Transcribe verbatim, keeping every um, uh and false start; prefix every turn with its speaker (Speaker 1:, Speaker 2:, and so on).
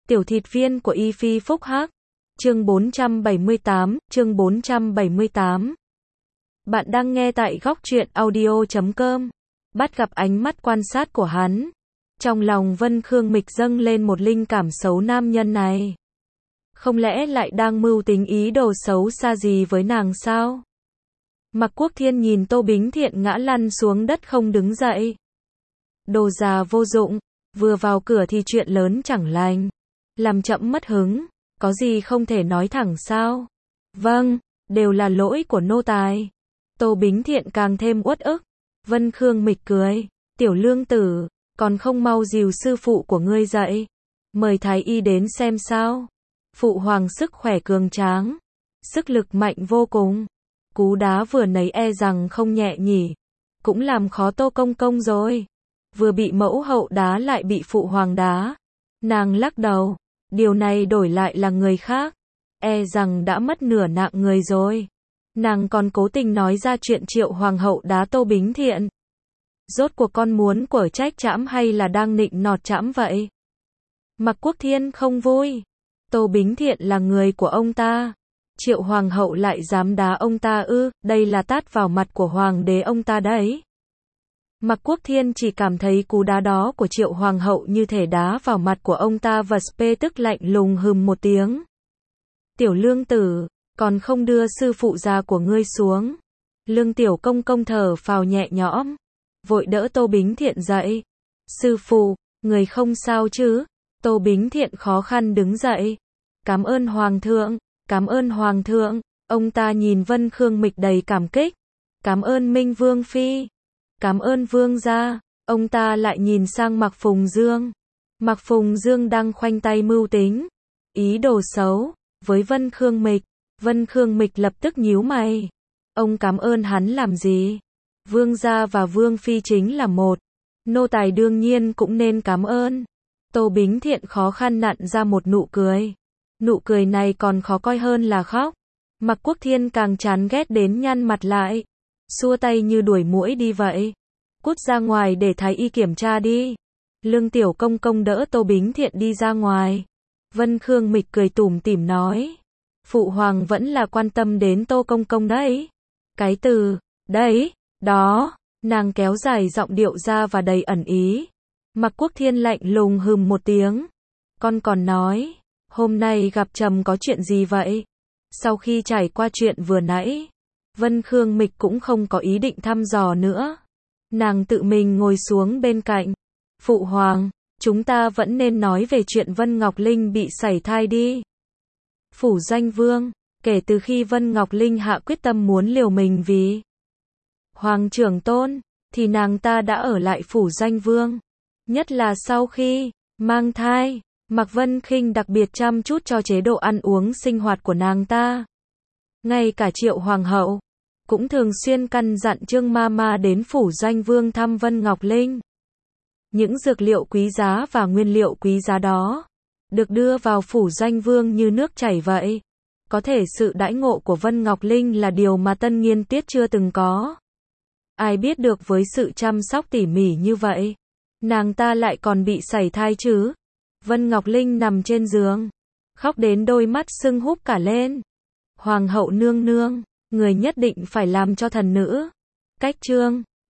Speaker 1: Tiểu thịt viên của Y Phi Phúc Hắc. Chương bốn trăm bảy mươi tám, chương bốn trăm bảy mươi tám. Bạn đang nghe tại góc truyện audio chấm com. Bắt gặp ánh mắt quan sát của hắn. Trong lòng Vân Khương Mịch dâng lên một linh cảm xấu nam nhân này. Không lẽ lại đang mưu tính ý đồ xấu xa gì với nàng sao? Mạc Quốc Thiên nhìn Tô Bính Thiện ngã lăn xuống đất không đứng dậy. Đồ già vô dụng, vừa vào cửa thì chuyện lớn chẳng lành. Làm chậm mất hứng, có gì không thể nói thẳng sao? Vâng, đều là lỗi của nô tài. Tô Bính Thiện càng thêm uất ức. Vân Khương Mịch cười, tiểu lương tử, còn không mau dìu sư phụ của ngươi dậy. Mời thái y đến xem sao. Phụ hoàng sức khỏe cường tráng, sức lực mạnh vô cùng. Cú đá vừa nấy e rằng không nhẹ nhỉ. Cũng làm khó Tô Công Công rồi. Vừa bị mẫu hậu đá lại bị phụ hoàng đá. Nàng lắc đầu, điều này đổi lại là người khác, e rằng đã mất nửa nạng người rồi. Nàng còn cố tình nói ra chuyện Triệu hoàng hậu đá Tô Bính Thiện. Rốt cuộc con muốn quở trách trẫm hay là đang nịnh nọt trẫm vậy? Mạc Quốc Thiên không vui. Tô Bính Thiện là người của ông ta. Triệu hoàng hậu lại dám đá ông ta ư? Đây là tát vào mặt của hoàng đế ông ta đấy. Mạc Quốc Thiên chỉ cảm thấy cú đá đó của Triệu hoàng hậu như thể đá vào mặt của ông ta và spê tức lạnh lùng hừm một tiếng. Tiểu lương tử, còn không đưa sư phụ già của ngươi xuống. Lương tiểu công công thở phào nhẹ nhõm, vội đỡ Tô Bính Thiện dậy. Sư phụ, người không sao chứ? Tô Bính Thiện khó khăn đứng dậy. Cảm ơn hoàng thượng, cảm ơn hoàng thượng. Ông ta nhìn Vân Khương Mịch đầy cảm kích. Cảm ơn Minh Vương Phi. Cảm ơn vương gia. Ông ta lại nhìn sang Mạc Phùng Dương. Mạc Phùng Dương đang khoanh tay mưu tính, ý đồ xấu, với Vân Khương Mịch. Vân Khương Mịch lập tức nhíu mày. Ông cảm ơn hắn làm gì? Vương gia và Vương Phi chính là một. Nô tài đương nhiên cũng nên cảm ơn. Tô Bính Thiện khó khăn nặn ra một nụ cười. Nụ cười này còn khó coi hơn là khóc. Mạc Quốc Thiên càng chán ghét đến nhăn mặt lại. Xua tay như đuổi muỗi đi vậy. Cút ra ngoài để thái y kiểm tra đi. Lương tiểu công công đỡ Tô Bính Thiện đi ra ngoài. Vân Khương Mịch cười tủm tỉm nói. Phụ hoàng vẫn là quan tâm đến Tô công công đấy. Cái từ, đấy, đó, nàng kéo dài giọng điệu ra và đầy ẩn ý. Mạc Quốc Thiên lạnh lùng hừm một tiếng. Con còn nói, hôm nay gặp Trầm có chuyện gì vậy? Sau khi trải qua chuyện vừa nãy, Vân Khương Mịch cũng không có ý định thăm dò nữa. Nàng tự mình ngồi xuống bên cạnh. Phụ hoàng, chúng ta vẫn nên nói về chuyện Vân Ngọc Linh bị sảy thai đi. Phủ Doanh Vương, kể từ khi Vân Ngọc Linh hạ quyết tâm muốn liều mình vì Hoàng trưởng tôn, thì nàng ta đã ở lại Phủ Doanh Vương. Nhất là sau khi mang thai, Mạc Vân Khinh đặc biệt chăm chút cho chế độ ăn uống sinh hoạt của nàng ta. Ngay cả Triệu hoàng hậu cũng thường xuyên căn dặn Trương Mama đến Phủ Doanh Vương thăm Vân Ngọc Linh. Những dược liệu quý giá và nguyên liệu quý giá đó được đưa vào Phủ Doanh Vương như nước chảy vậy. Có thể sự đãi ngộ của Vân Ngọc Linh là điều mà Tân Nghiên Tuyết chưa từng có. Ai biết được với sự chăm sóc tỉ mỉ như vậy, nàng ta lại còn bị sảy thai chứ? Vân Ngọc Linh nằm trên giường, khóc đến đôi mắt sưng húp cả lên. Hoàng hậu nương nương, người nhất định phải làm cho thần nữ cách chương